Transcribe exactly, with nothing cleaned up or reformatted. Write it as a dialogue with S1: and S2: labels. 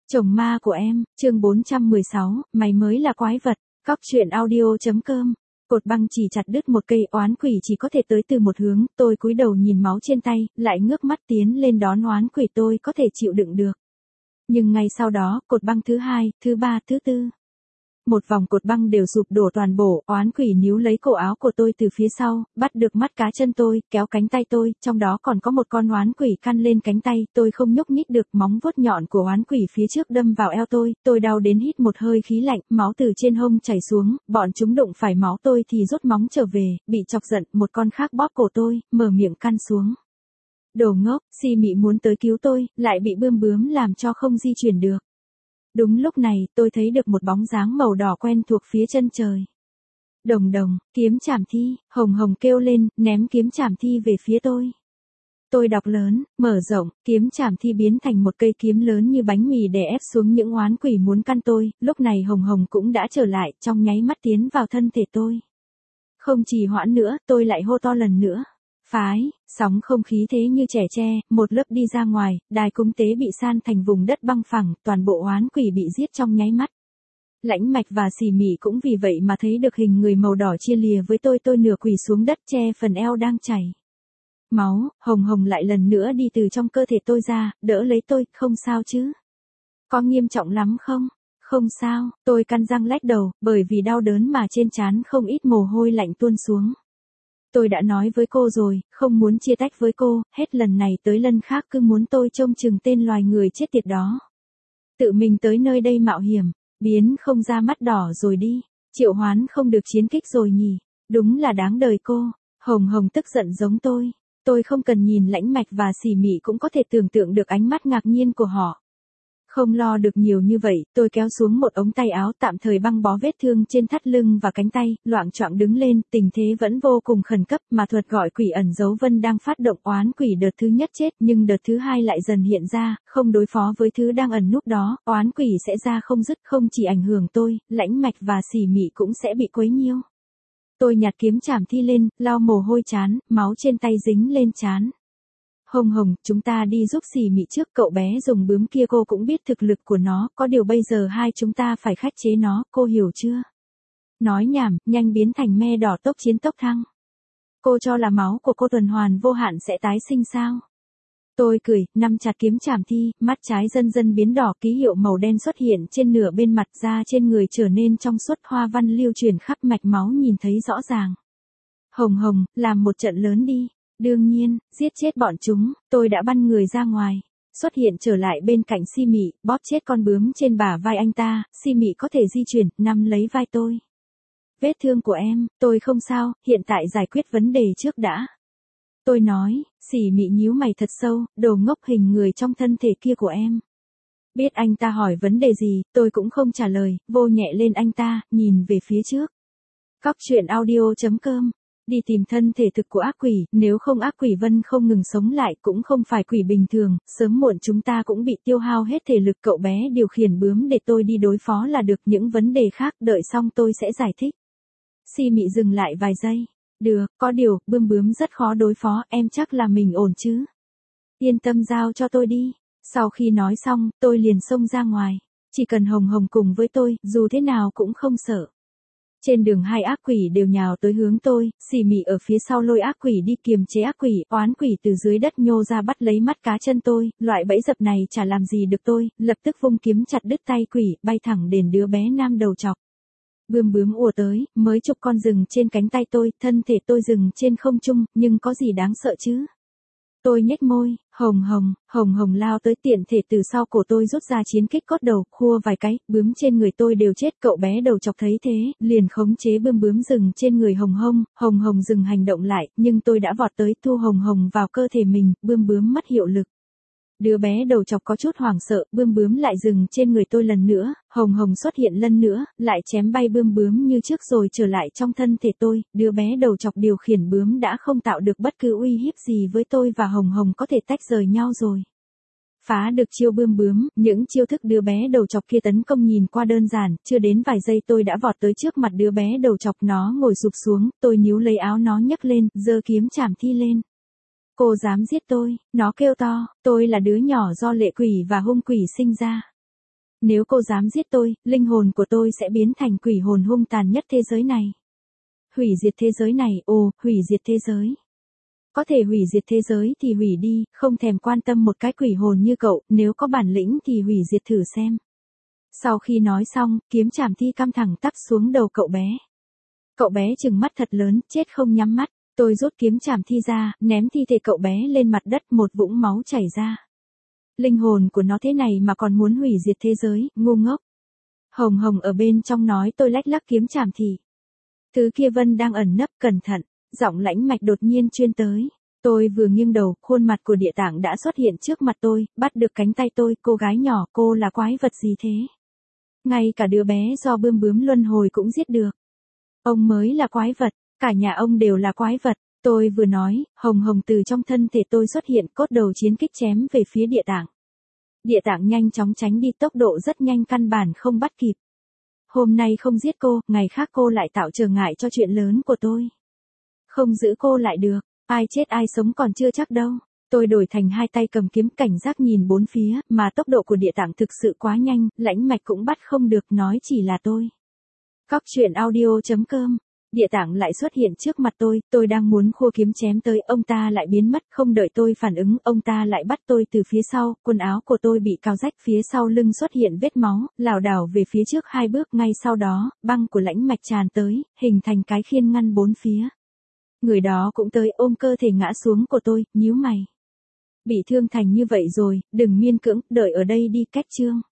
S1: Chồng ma của em, chương bốn trăm mười sáu, mày mới là quái vật. Cóc truyện audio.com. Cột băng chỉ chặt đứt một cây, oán quỷ chỉ có thể tới từ một hướng, tôi cúi đầu nhìn máu trên tay, lại ngước mắt tiến lên đón oán quỷ, tôi có thể chịu đựng được. Nhưng ngay sau đó, cột băng thứ hai, thứ ba, thứ tư. Một vòng cột băng đều sụp đổ toàn bộ, oán quỷ níu lấy cổ áo của tôi từ phía sau, bắt được mắt cá chân tôi, kéo cánh tay tôi, trong đó còn có một con oán quỷ căn lên cánh tay, tôi không nhúc nhích được, móng vuốt nhọn của oán quỷ phía trước đâm vào eo tôi, tôi đau đến hít một hơi khí lạnh, máu từ trên hông chảy xuống, bọn chúng đụng phải máu tôi thì rút móng trở về, bị chọc giận, một con khác bóp cổ tôi, mở miệng căn xuống. Đồ ngốc, Si Mị muốn tới cứu tôi, lại bị bươm bướm làm cho không di chuyển được. Đúng lúc này, tôi thấy được một bóng dáng màu đỏ quen thuộc phía chân trời. Đồng đồng, kiếm trảm thi, Hồng Hồng kêu lên, ném kiếm trảm thi về phía tôi. Tôi đọc lớn, mở rộng, kiếm trảm thi biến thành một cây kiếm lớn như bánh mì đè ép xuống những oán quỷ muốn căn tôi, lúc này Hồng Hồng cũng đã trở lại, trong nháy mắt tiến vào thân thể tôi. Không trì hoãn nữa, tôi lại hô to lần nữa. Phái, sóng không khí thế như trẻ tre, một lớp đi ra ngoài, đài cúng tế bị san thành vùng đất băng phẳng, toàn bộ oán quỷ bị giết trong nháy mắt. Lãnh Mạch và Xỉ Mị cũng vì vậy mà thấy được hình người màu đỏ chia lìa với tôi, tôi nửa quỳ xuống đất che phần eo đang chảy máu. Hồng Hồng lại lần nữa đi từ trong cơ thể tôi ra, đỡ lấy tôi, không sao chứ? Có nghiêm trọng lắm không? Không sao, tôi căn răng lách đầu, bởi vì đau đớn mà trên trán không ít mồ hôi lạnh tuôn xuống. Tôi đã nói với cô rồi, không muốn chia tách với cô, hết lần này tới lần khác cứ muốn tôi trông chừng tên loài người chết tiệt đó. Tự mình tới nơi đây mạo hiểm, biến không ra mắt đỏ rồi đi, triệu hoán không được chiến kích rồi nhỉ, đúng là đáng đời cô. Hồng Hồng tức giận giống tôi, tôi không cần nhìn Lãnh Mạch và Xỉ Mị cũng có thể tưởng tượng được ánh mắt ngạc nhiên của họ. Không lo được nhiều như vậy, tôi kéo xuống một ống tay áo tạm thời băng bó vết thương trên thắt lưng và cánh tay, loạng choạng đứng lên, tình thế vẫn vô cùng khẩn cấp, mà thuật gọi quỷ ẩn dấu vân đang phát động, oán quỷ đợt thứ nhất chết, nhưng đợt thứ hai lại dần hiện ra, không đối phó với thứ đang ẩn núp đó, oán quỷ sẽ ra không dứt, không chỉ ảnh hưởng tôi, Lãnh Mạch và Xỉ Mị cũng sẽ bị quấy nhiêu. Tôi nhặt kiếm trảm thi lên, lau mồ hôi chán, máu trên tay dính lên trán. Hồng Hồng, chúng ta đi giúp Xỉ Mị trước, cậu bé dùng bướm kia cô cũng biết thực lực của nó, có điều bây giờ hai chúng ta phải khắc chế nó, cô hiểu chưa? Nói nhảm, nhanh biến thành me đỏ tốc chiến tốc thăng. Cô cho là máu của cô tuần hoàn vô hạn sẽ tái sinh sao? Tôi cười, nắm chặt kiếm trảm thi, mắt trái dần dần biến đỏ, ký hiệu màu đen xuất hiện trên nửa bên mặt, da trên người trở nên trong suốt, hoa văn lưu truyền khắp mạch máu nhìn thấy rõ ràng. Hồng Hồng, làm một trận lớn đi. Đương nhiên, giết chết bọn chúng, tôi đã bắn người ra ngoài, xuất hiện trở lại bên cạnh Si Mị, bóp chết con bướm trên bả vai anh ta, Si Mị có thể di chuyển, nắm lấy vai tôi. Vết thương của em, tôi không sao, hiện tại giải quyết vấn đề trước đã. Tôi nói, Xỉ Mị nhíu mày thật sâu, đồ ngốc, hình người trong thân thể kia của em. Biết anh ta hỏi vấn đề gì, tôi cũng không trả lời, vô nhẹ lên anh ta, nhìn về phía trước. Cóc truyện audio.com. Đi tìm thân thể thực của ác quỷ, nếu không ác quỷ Vân không ngừng sống lại cũng không phải quỷ bình thường, sớm muộn chúng ta cũng bị tiêu hao hết thể lực, cậu bé điều khiển bướm để tôi đi đối phó là được, những vấn đề khác đợi xong tôi sẽ giải thích. Si Mị dừng lại vài giây. Được, có điều, bươm bướm rất khó đối phó, em chắc là mình ổn chứ? Yên tâm giao cho tôi đi. Sau khi nói xong, tôi liền xông ra ngoài. Chỉ cần Hồng Hồng cùng với tôi, dù thế nào cũng không sợ. Trên đường hai ác quỷ đều nhào tới hướng tôi, Xỉ Mị ở phía sau lôi ác quỷ đi kiềm chế ác quỷ, oán quỷ từ dưới đất nhô ra bắt lấy mắt cá chân tôi, loại bẫy dập này chả làm gì được tôi, lập tức vung kiếm chặt đứt tay quỷ, bay thẳng đến đứa bé nam đầu chọc. Bươm bướm ùa tới, mới chục con rừng trên cánh tay tôi, thân thể tôi dừng trên không trung, nhưng có gì đáng sợ chứ? Tôi nhếch môi, Hồng Hồng, Hồng Hồng lao tới, tiện thể từ sau cổ tôi rút ra chiến kích cốt đầu, khua vài cái, bướm trên người tôi đều chết, cậu bé đầu chọc thấy thế, liền khống chế bươm bướm rừng trên người Hồng Hồng, Hồng Hồng dừng hành động lại, nhưng tôi đã vọt tới, thu Hồng Hồng vào cơ thể mình, bươm bướm mất hiệu lực. Đứa bé đầu chọc có chút hoảng sợ, bươm bướm lại dừng trên người tôi lần nữa, Hồng Hồng xuất hiện lần nữa, lại chém bay bươm bướm như trước rồi trở lại trong thân thể tôi, đứa bé đầu chọc điều khiển bướm đã không tạo được bất cứ uy hiếp gì với tôi và Hồng Hồng có thể tách rời nhau rồi. Phá được chiêu bươm bướm, những chiêu thức đứa bé đầu chọc kia tấn công nhìn qua đơn giản, chưa đến vài giây tôi đã vọt tới trước mặt đứa bé đầu chọc, nó ngồi sụp xuống, tôi níu lấy áo nó nhấc lên, giơ kiếm trảm thi lên. Cô dám giết tôi, nó kêu to, tôi là đứa nhỏ do lệ quỷ và hung quỷ sinh ra. Nếu cô dám giết tôi, linh hồn của tôi sẽ biến thành quỷ hồn hung tàn nhất thế giới này. Hủy diệt thế giới này, ồ, hủy diệt thế giới. Có thể hủy diệt thế giới thì hủy đi, không thèm quan tâm một cái quỷ hồn như cậu, nếu có bản lĩnh thì hủy diệt thử xem. Sau khi nói xong, kiếm chảm thi cắm thẳng tắp xuống đầu cậu bé. Cậu bé trừng mắt thật lớn, chết không nhắm mắt. Tôi rút kiếm chảm thi ra, ném thi thể cậu bé lên mặt đất, một vũng máu chảy ra. Linh hồn của nó thế này mà còn muốn hủy diệt thế giới, ngu ngốc. Hồng Hồng ở bên trong nói tôi lách lắc kiếm chảm thì. Thứ kia Vân đang ẩn nấp, cẩn thận, giọng lãnh mạch đột nhiên chuyên tới. Tôi vừa nghiêng đầu, khuôn mặt của địa tạng đã xuất hiện trước mặt tôi, bắt được cánh tay tôi, cô gái nhỏ, cô là quái vật gì thế? Ngay cả đứa bé do bươm bướm luân hồi cũng giết được. Ông mới là quái vật, cả nhà ông đều là quái vật. Tôi vừa nói, Hồng Hồng từ trong thân thể tôi xuất hiện, cốt đầu chiến kích chém về phía địa tạng. Địa tạng nhanh chóng tránh đi, tốc độ rất nhanh, căn bản không bắt kịp. Hôm nay không giết cô, ngày khác cô lại tạo trở ngại cho chuyện lớn của tôi. Không giữ cô lại được, ai chết ai sống còn chưa chắc đâu. Tôi đổi thành hai tay cầm kiếm, cảnh giác nhìn bốn phía, mà tốc độ của địa tạng thực sự quá nhanh, lãnh mạch cũng bắt không được, nói chỉ là tôi. Cóc truyện audio chấm com. Địa tạng lại xuất hiện trước mặt tôi, tôi đang muốn khua kiếm chém tới, ông ta lại biến mất, không đợi tôi phản ứng, ông ta lại bắt tôi từ phía sau, quần áo của tôi bị cào rách, phía sau lưng xuất hiện vết máu, lảo đảo về phía trước hai bước, ngay sau đó, băng của lãnh mạch tràn tới, hình thành cái khiên ngăn bốn phía. Người đó cũng tới, ôm cơ thể ngã xuống của tôi, nhíu mày. Bị thương thành như vậy rồi, đừng miên cưỡng, đợi ở đây đi, cách chương.